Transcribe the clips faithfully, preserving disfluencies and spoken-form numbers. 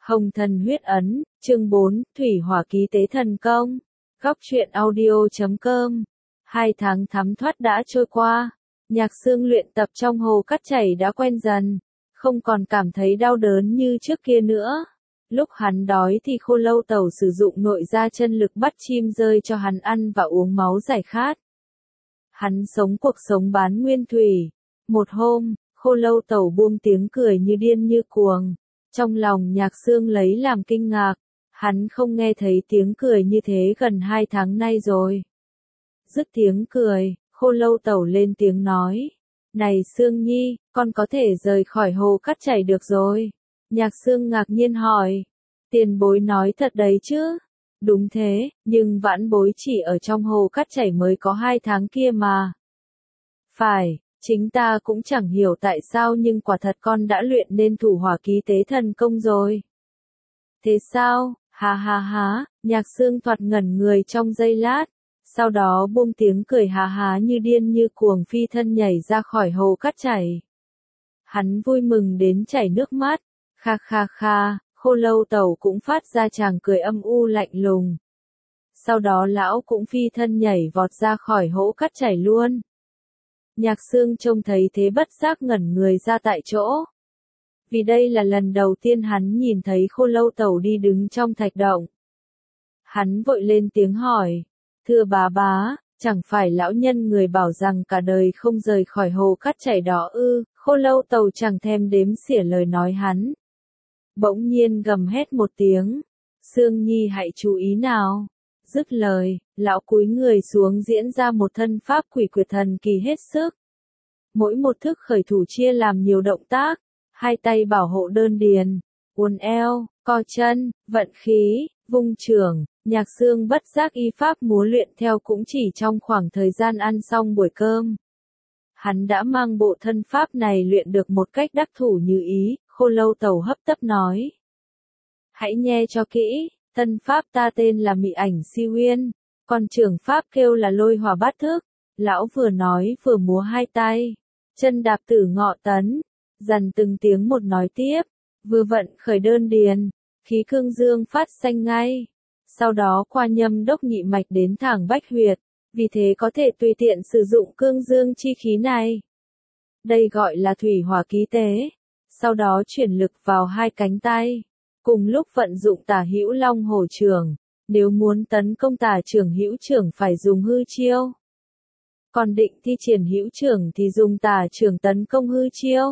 Hồng Thần Huyết Ấn, chương bốn, Thủy Hỏa Ký Tế Thần Công. Góc truyện audio chấm com. Hai tháng thấm thoát đã trôi qua. Nhạc Sương luyện tập trong hồ cát chảy đã quen dần, không còn cảm thấy đau đớn như trước kia nữa. Lúc hắn đói thì Khô Lâu Tẩu sử dụng nội gia chân lực bắt chim rơi cho hắn ăn và uống máu giải khát. Hắn sống cuộc sống bán nguyên thủy. Một hôm, Khô Lâu Tẩu buông tiếng cười như điên như cuồng. Trong lòng Nhạc Sương lấy làm kinh ngạc, hắn không nghe thấy tiếng cười như thế gần hai tháng nay rồi. Dứt tiếng cười, Khô Lâu Tẩu lên tiếng nói, này Sương Nhi, con có thể rời khỏi hồ cát chảy được rồi. Nhạc Sương ngạc nhiên hỏi, tiền bối nói thật đấy chứ? Đúng thế, nhưng vãn bối chỉ ở trong hồ cát chảy mới có hai tháng kia mà. Phải. Chính ta cũng chẳng hiểu tại sao nhưng quả thật con đã luyện nên thủ hỏa ký tế thần công rồi. Thế sao? Ha ha ha, Nhạc Sương thoạt ngẩn người trong giây lát, sau đó buông tiếng cười ha ha như điên như cuồng phi thân nhảy ra khỏi hồ cát chảy. Hắn vui mừng đến chảy nước mắt, kha kha kha, Khô Lâu Tẩu cũng phát ra tràng cười âm u lạnh lùng. Sau đó lão cũng phi thân nhảy vọt ra khỏi hố cát chảy luôn. Nhạc Sương trông thấy thế bất giác ngẩn người ra tại chỗ. Vì đây là lần đầu tiên hắn nhìn thấy Khô Lâu Tẩu đi đứng trong thạch động. Hắn vội lên tiếng hỏi, thưa bá bá, chẳng phải lão nhân người bảo rằng cả đời không rời khỏi hồ cát chảy đó ư? Khô Lâu Tẩu chẳng thèm đếm xỉa lời nói hắn. Bỗng nhiên gầm hét một tiếng, Sương Nhi hãy chú ý nào. Dứt lời, lão cúi người xuống diễn ra một thân pháp quỷ quyệt thần kỳ hết sức. Mỗi một thức khởi thủ chia làm nhiều động tác, hai tay bảo hộ đơn điền, uốn eo, co chân, vận khí, vung chưởng. Nhạc Sương bất giác y pháp múa luyện theo cũng chỉ trong khoảng thời gian ăn xong buổi cơm. Hắn đã mang bộ thân pháp này luyện được một cách đắc thủ như ý. Khô Lâu Tẩu hấp tấp nói, hãy nghe cho kỹ. Thân pháp ta tên là Mị Ảnh Si Uyên, còn trưởng pháp kêu là Lôi Hỏa Bát Thức. Lão vừa nói vừa múa hai tay, chân đạp tử ngọ tấn, dần từng tiếng một nói tiếp, vừa vận khởi đơn điền, khí cương dương phát sanh ngay. Sau đó qua nhâm đốc nhị mạch đến thẳng bách huyệt, vì thế có thể tùy tiện sử dụng cương dương chi khí này. Đây gọi là thủy hỏa ký tế. Sau đó chuyển lực vào hai cánh tay. Cùng lúc vận dụng tả hữu long hổ chưởng, nếu muốn tấn công tả chưởng hữu chưởng phải dùng hư chiêu. Còn định thi triển hữu chưởng thì dùng tả chưởng tấn công hư chiêu.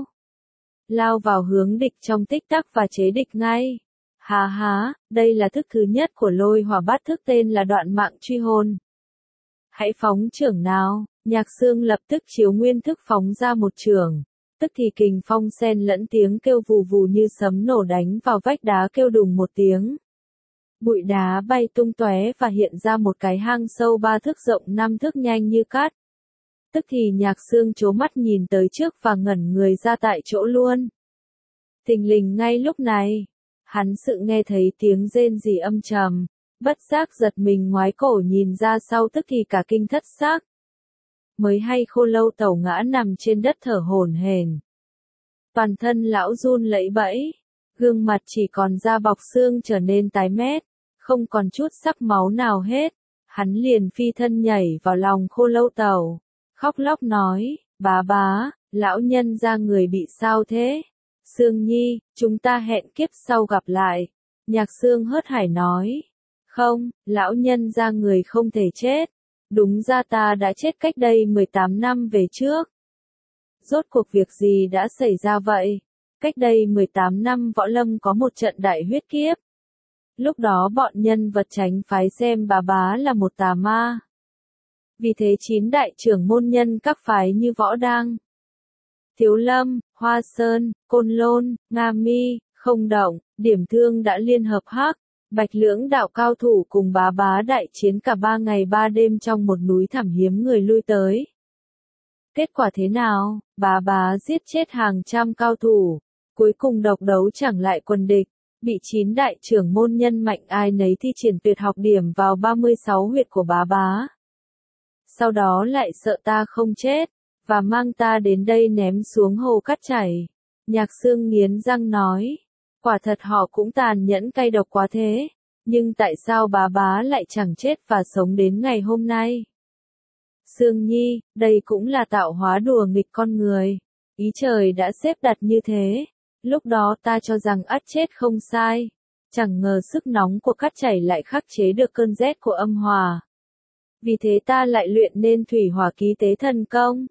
Lao vào hướng địch trong tích tắc và chế địch ngay. Hà há, đây là thức thứ nhất của Lôi Hỏa Bát Thức tên là Đoạn Mạng Truy Hồn. Hãy phóng chưởng nào. Nhạc Sương lập tức chiếu nguyên thức phóng ra một chưởng. Tức thì kình phong xen lẫn tiếng kêu vù vù như sấm nổ đánh vào vách đá kêu đùng một tiếng. Bụi đá bay tung tóe và hiện ra một cái hang sâu ba thước rộng năm thước nhanh như cát. Tức thì Nhạc Sương trố mắt nhìn tới trước và ngẩn người ra tại chỗ luôn. Thình lình ngay lúc này, hắn sự nghe thấy tiếng rên rỉ âm trầm, bất giác giật mình ngoái cổ nhìn ra sau tức thì cả kinh thất xác. Mới hay Khô Lâu Tẩu ngã nằm trên đất thở hổn hển. Toàn thân lão run lẩy bẩy, gương mặt chỉ còn da bọc xương trở nên tái mét, không còn chút sắc máu nào hết. Hắn liền phi thân nhảy vào lòng Khô Lâu Tẩu, khóc lóc nói, bá bá, lão nhân ra người bị sao thế? Sương Nhi, chúng ta hẹn kiếp sau gặp lại. Nhạc Sương hớt hải nói, không, lão nhân ra người không thể chết. Đúng ra ta đã chết cách đây mười tám năm về trước. Rốt cuộc việc gì đã xảy ra vậy? Cách đây mười tám năm Võ Lâm có một trận đại huyết kiếp. Lúc đó bọn nhân vật tránh phái xem bà bá là một tà ma. Vì thế chín đại trưởng môn nhân các phái như Võ Đăng, Thiếu Lâm, Hoa Sơn, Côn Lôn, Nga Mi, Không Động, Điểm Thương đã liên hợp hắc, bạch lưỡng đạo cao thủ cùng bá bá đại chiến cả ba ngày ba đêm trong một núi thẳm hiếm người lui tới. Kết quả thế nào? Bá bá giết chết hàng trăm cao thủ, cuối cùng độc đấu chẳng lại quần địch, bị chín đại trưởng môn nhân mạnh ai nấy thi triển tuyệt học điểm vào ba mươi sáu huyệt của bá bá. Sau đó lại sợ ta không chết, và mang ta đến đây ném xuống hồ cát chảy. Nhạc Sương nghiến răng nói, Quả thật họ cũng tàn nhẫn cay độc quá thế, nhưng tại sao bá bá lại chẳng chết và sống đến ngày hôm nay? Sương Nhi, đây cũng là tạo hóa đùa nghịch con người. Ý trời đã xếp đặt như thế. Lúc đó ta cho rằng ắt chết không sai. Chẳng ngờ sức nóng của cát chảy lại khắc chế được cơn rét của âm hòa. Vì thế ta lại luyện nên thủy hỏa ký tế thần công.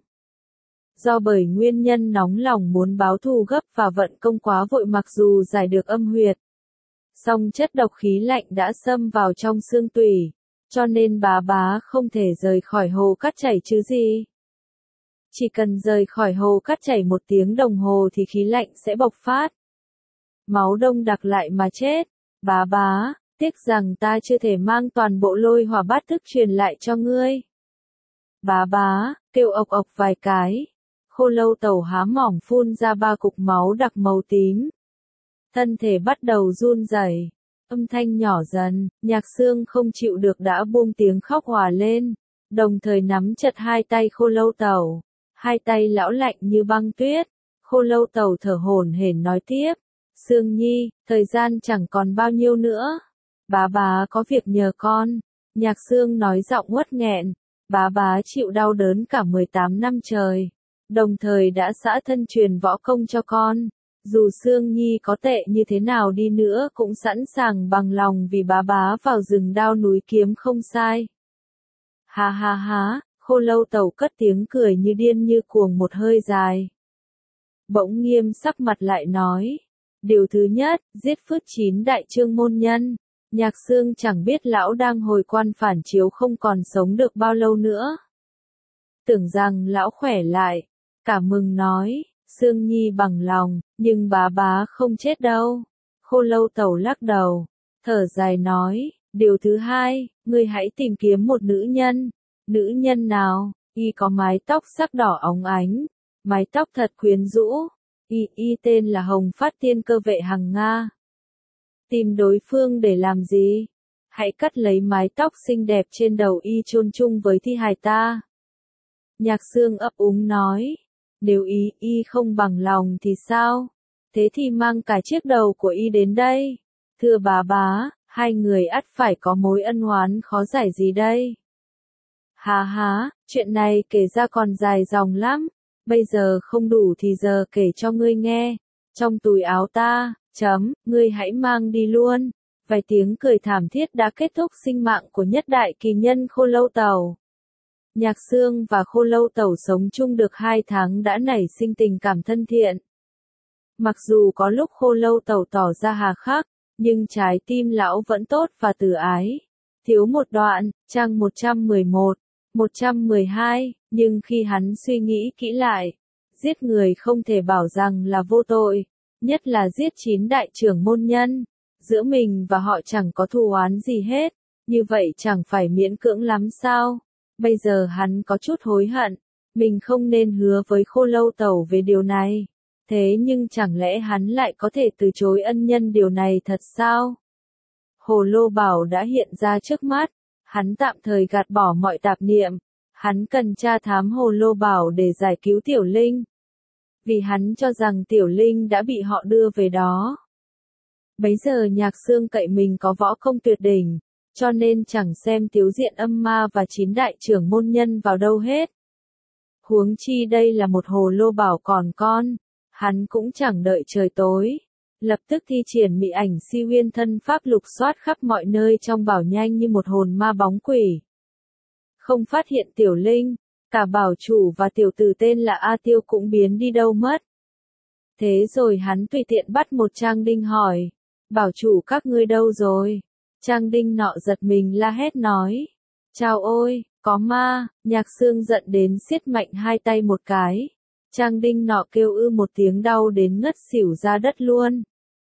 Do bởi nguyên nhân nóng lòng muốn báo thù gấp và vận công quá vội mặc dù giải được âm huyệt. Song chất độc khí lạnh đã xâm vào trong xương tủy, cho nên bá bá không thể rời khỏi hồ cát chảy chứ gì. Chỉ cần rời khỏi hồ cát chảy một tiếng đồng hồ thì khí lạnh sẽ bộc phát. Máu đông đặc lại mà chết. Bá bá, tiếc rằng ta chưa thể mang toàn bộ lôi hỏa bát thức truyền lại cho ngươi. Bá bá, kêu ộc ộc vài cái. Khô lâu tẩu há mỏng phun ra ba cục máu đặc màu tím. Thân thể bắt đầu run rẩy, âm thanh nhỏ dần, Nhạc Xương không chịu được đã buông tiếng khóc hòa lên, đồng thời nắm chặt hai tay khô lâu tẩu, hai tay lão lạnh như băng tuyết. Khô lâu tẩu thở hổn hển nói tiếp, Sương Nhi, thời gian chẳng còn bao nhiêu nữa, bá bá có việc nhờ con. Nhạc Xương nói giọng uất nghẹn, bá bá chịu đau đớn cả mười tám năm trời, đồng thời đã xả thân truyền võ công cho con. Dù Sương Nhi có tệ như thế nào đi nữa cũng sẵn sàng bằng lòng vì bá bá vào rừng đao núi kiếm không sai. Ha ha ha, khô lâu tẩu cất tiếng cười như điên như cuồng một hơi dài. Bỗng nghiêm sắc mặt lại nói, điều thứ nhất, giết phước chín đại trương môn nhân. Nhạc Xương chẳng biết lão đang hồi quan phản chiếu không còn sống được bao lâu nữa. Tưởng rằng lão khỏe lại, cả mừng nói, Sương Nhi bằng lòng, nhưng bá bá không chết đâu. Khô lâu tẩu lắc đầu, thở dài nói, điều thứ hai, ngươi hãy tìm kiếm một nữ nhân. Nữ nhân nào? Y có mái tóc sắc đỏ óng ánh, mái tóc thật quyến rũ. Y, y tên là Hồng Phát Tiên Cơ Vệ Hằng Nga. Tìm đối phương để làm gì? Hãy cắt lấy mái tóc xinh đẹp trên đầu y chôn chung với thi hài ta. Nhạc Xương ấp úng nói, nếu ý y không bằng lòng thì sao? Thế thì mang cả chiếc đầu của y đến đây. Thưa bá bá, hai người ắt phải có mối ân oán khó giải gì đây? Hà há, chuyện này kể ra còn dài dòng lắm. Bây giờ không đủ thì giờ kể cho ngươi nghe. Trong túi áo ta, chấm, ngươi hãy mang đi luôn. Vài tiếng cười thảm thiết đã kết thúc sinh mạng của nhất đại kỳ nhân Khô Lâu Tẩu. Nhạc Xương và Khô Lâu Tẩu sống chung được hai tháng đã nảy sinh tình cảm thân thiện. Mặc dù có lúc Khô Lâu Tẩu tỏ ra hà khắc, nhưng trái tim lão vẫn tốt và từ ái. Thiếu một đoạn, trang một trăm mười một, một trăm mười hai, nhưng khi hắn suy nghĩ kỹ lại, giết người không thể bảo rằng là vô tội, nhất là giết chín đại trưởng môn nhân. Giữa mình và họ chẳng có thù oán gì hết, như vậy chẳng phải miễn cưỡng lắm sao? Bây giờ hắn có chút hối hận, mình không nên hứa với Khô Lâu Tẩu về điều này. Thế nhưng chẳng lẽ hắn lại có thể từ chối ân nhân điều này thật sao? Hồ Lô Bảo đã hiện ra trước mắt, hắn tạm thời gạt bỏ mọi tạp niệm, hắn cần tra thám Hồ Lô Bảo để giải cứu Tiểu Linh. Vì hắn cho rằng Tiểu Linh đã bị họ đưa về đó. Bấy giờ Nhạc Xương cậy mình có võ công tuyệt đỉnh, cho nên chẳng xem Tiếu Diện Âm Ma và chín đại trưởng môn nhân vào đâu hết. Huống chi đây là một Hồ Lô Bảo còn con, hắn cũng chẳng đợi trời tối. Lập tức thi triển mị ảnh si huyên thân pháp lục soát khắp mọi nơi trong bảo nhanh như một hồn ma bóng quỷ. Không phát hiện Tiểu Linh, cả bảo chủ và tiểu tử tên là A Tiêu cũng biến đi đâu mất. Thế rồi hắn tùy tiện bắt một Trang Đinh hỏi, bảo chủ các ngươi đâu rồi? Trang Đinh nọ giật mình la hét nói, chào ôi, có ma. Nhạc Xương giận đến siết mạnh hai tay một cái. Trang Đinh nọ kêu ư một tiếng đau đến ngất xỉu ra đất luôn.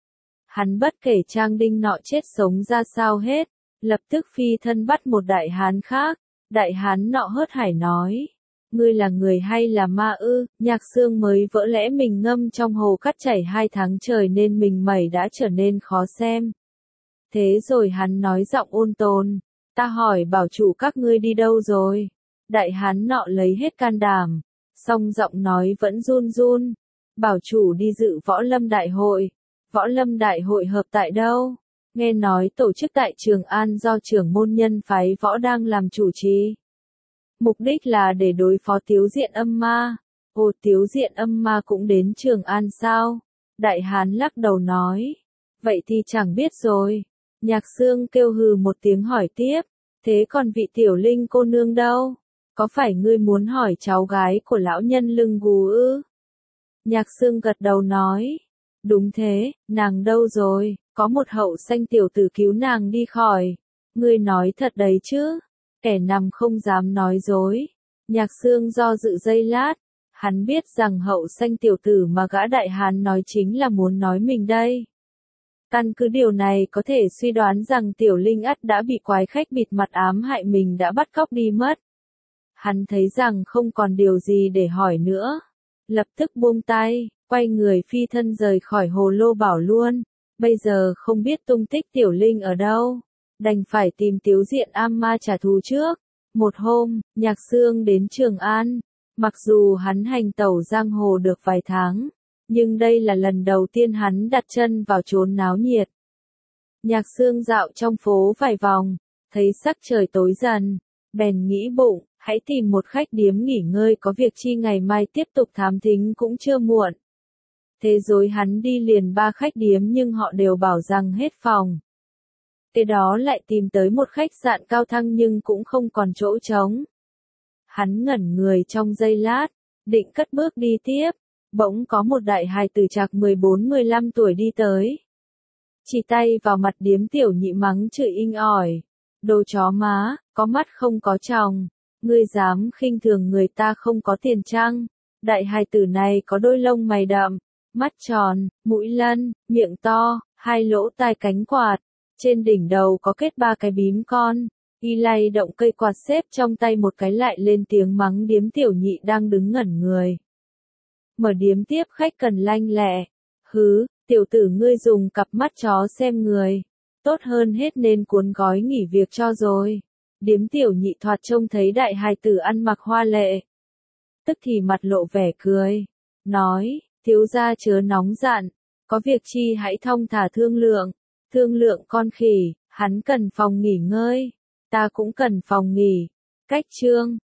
Hắn bất kể Trang Đinh nọ chết sống ra sao hết, lập tức phi thân bắt một đại hán khác. Đại hán nọ hớt hải nói, ngươi là người hay là ma ư? Nhạc Xương mới vỡ lẽ mình ngâm trong hồ cát chảy hai tháng trời nên mình mẩy đã trở nên khó xem. Thế rồi hắn nói giọng ôn tồn, ta hỏi bảo chủ các ngươi đi đâu rồi? Đại hán nọ lấy hết can đảm, song giọng nói vẫn run run, bảo chủ đi dự võ lâm đại hội. Võ lâm đại hội hợp tại đâu? Nghe nói tổ chức tại Trường An do trưởng môn nhân phái võ đang làm chủ trì. Mục đích là để đối phó Tiếu Diện âm ma. Ồ, Tiếu Diện âm ma cũng đến Trường An sao? Đại hán lắc đầu nói. Vậy thì chẳng biết rồi. Nhạc Xương kêu hừ một tiếng hỏi tiếp. Thế còn vị tiểu linh cô nương đâu? Có phải ngươi muốn hỏi cháu gái của lão nhân lưng gù ư? Nhạc Xương gật đầu nói. Đúng thế, nàng đâu rồi? Có một hậu sanh tiểu tử cứu nàng đi khỏi. Ngươi nói thật đấy chứ? Kẻ nằm không dám nói dối. Nhạc Xương do dự giây lát. Hắn biết rằng hậu sanh tiểu tử mà gã đại hán nói chính là muốn nói mình đây. Căn cứ điều này có thể suy đoán rằng tiểu linh ắt đã bị quái khách bịt mặt ám hại mình đã bắt cóc đi mất. Hắn thấy rằng không còn điều gì để hỏi nữa. Lập tức buông tay, quay người phi thân rời khỏi hồ lô bảo luôn. Bây giờ không biết tung tích tiểu linh ở đâu. Đành phải tìm Tiếu Diện am ma trả thù trước. Một hôm, Nhạc Xương đến Trường An. Mặc dù hắn hành tẩu giang hồ được vài tháng, nhưng đây là lần đầu tiên hắn đặt chân vào chốn náo nhiệt. Nhạc Xương dạo trong phố vài vòng, thấy sắc trời tối dần, bèn nghĩ bụng, hãy tìm một khách điếm nghỉ ngơi có việc chi ngày mai tiếp tục thám thính cũng chưa muộn. Thế rồi hắn đi liền ba khách điếm nhưng họ đều bảo rằng hết phòng. Kế đó lại tìm tới một khách sạn cao thăng nhưng cũng không còn chỗ trống. Hắn ngẩn người trong giây lát, định cất bước đi tiếp, bỗng có một đại hài tử trạc mười bốn mười lăm tuổi đi tới. Chỉ tay vào mặt điếm tiểu nhị mắng chửi inh ỏi. Đồ chó má, có mắt không có tròng, ngươi dám khinh thường người ta không có tiền chăng? Đại hài tử này có đôi lông mày đậm, mắt tròn, mũi lân, miệng to, hai lỗ tai cánh quạt, trên đỉnh đầu có kết ba cái bím con. Y lay động cây quạt xếp trong tay một cái lại lên tiếng mắng điếm tiểu nhị đang đứng ngẩn người. Mở điếm tiếp khách cần lanh lẹ. Hứ, tiểu tử ngươi dùng cặp mắt chó xem người. Tốt hơn hết nên cuốn gói nghỉ việc cho rồi. Điếm tiểu nhị thoạt trông thấy đại hài tử ăn mặc hoa lệ. Tức thì mặt lộ vẻ cười. Nói, thiếu gia chớ nóng giận. Có việc chi hãy thong thả thương lượng. Thương lượng con khỉ, hắn cần phòng nghỉ ngơi. Ta cũng cần phòng nghỉ. Cách chương